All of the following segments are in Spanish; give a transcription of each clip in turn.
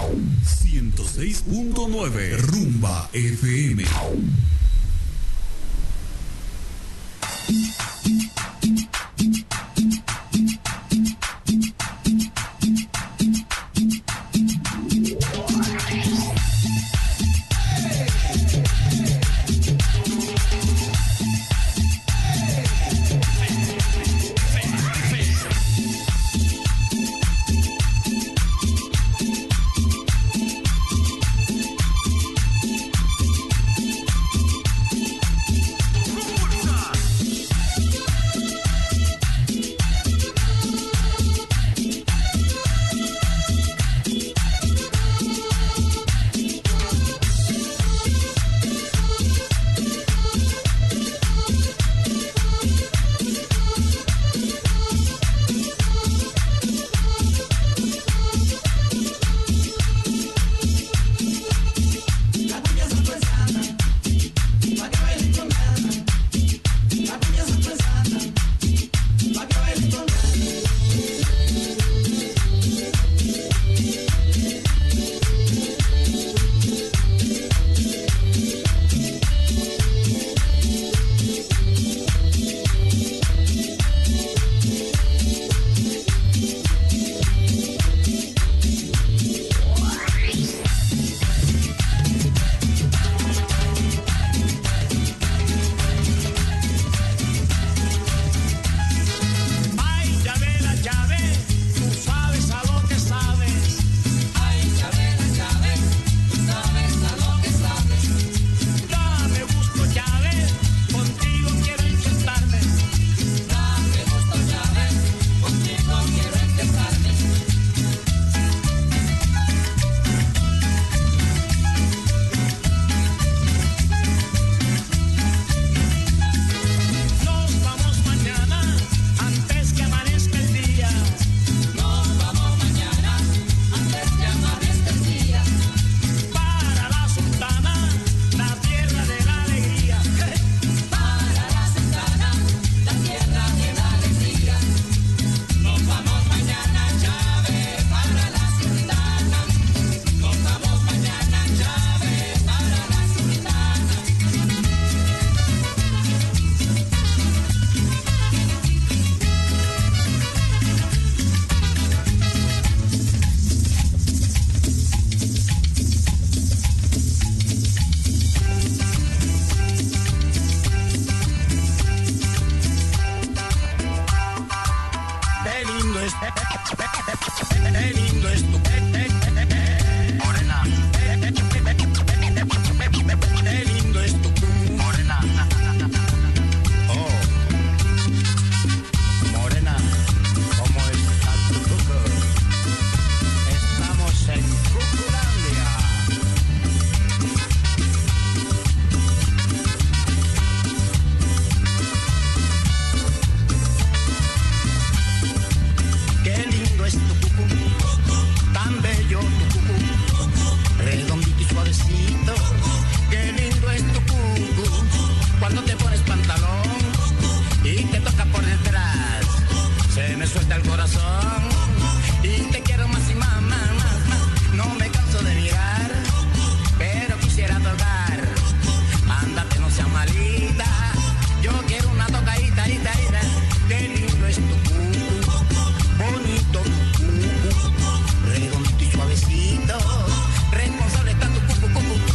106.9 Rumba FM. Responsable está tu cucu, cucu.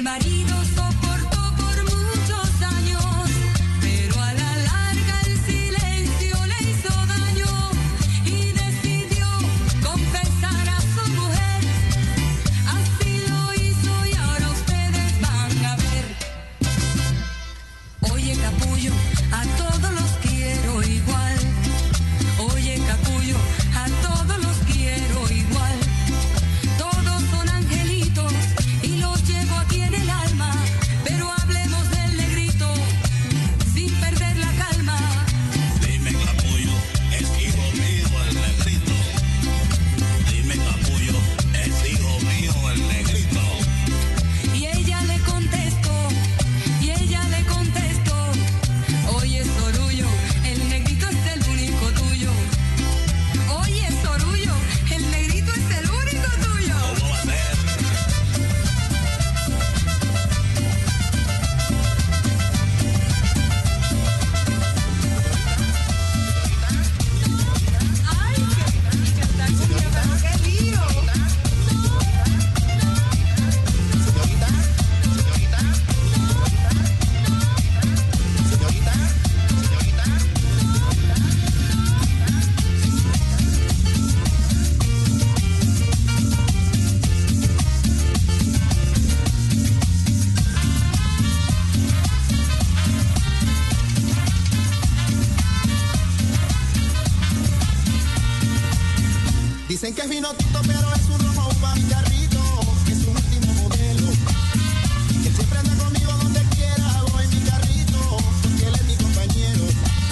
Dicen que es vino tinto, pero es un rojo uva, mi carrito, que es un último modelo. Que él siempre anda conmigo donde quiera, voy mi carrito, porque él es mi compañero.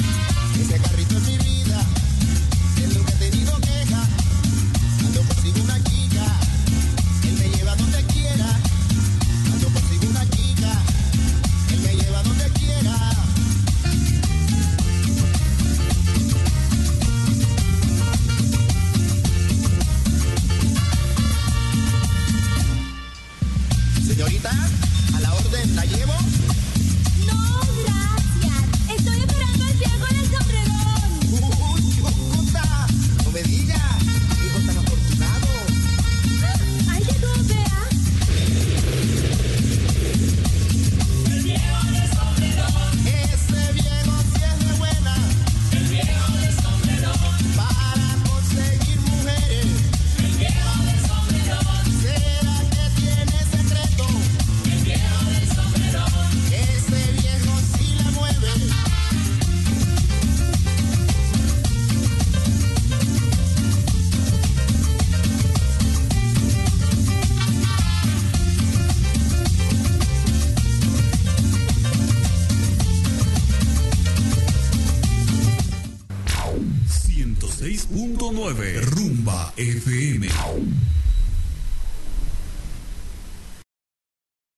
Ese carrito es mi vida, es lo que he tenido queja. Ando consigo una chica, él me lleva donde quiera. Ando consigo una chica, él me lleva donde quiera. Señorita, a la orden, ¿la llevo? No, gracias. Estoy esperando al viejo en el sombrerón. Chucuta, no me diga, hijo tan afortunado. Ay, que tú veas. El viejo del sombrerón. Ese viejo sí es de buena. El viejo del sombrerón. Para conseguir mujeres. El viejo del sombrerón. ¿Será que tiene secreto? El viejo del sombrerón. Ese viejo sí la mueve. .9 Rumba FM.